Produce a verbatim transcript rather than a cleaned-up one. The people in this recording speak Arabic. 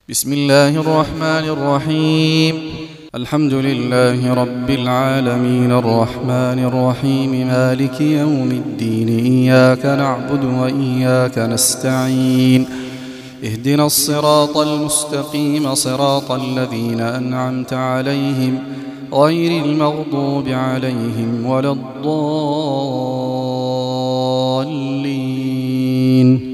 بسم الله الرحمن الرحيم. الحمد لله رب العالمين الرحمن الرحيم مالك يوم الدين، إياك نعبد وإياك نستعين، اهدنا الصراط المستقيم صراط الذين أنعمت عليهم غير المغضوب عليهم ولا الضالين.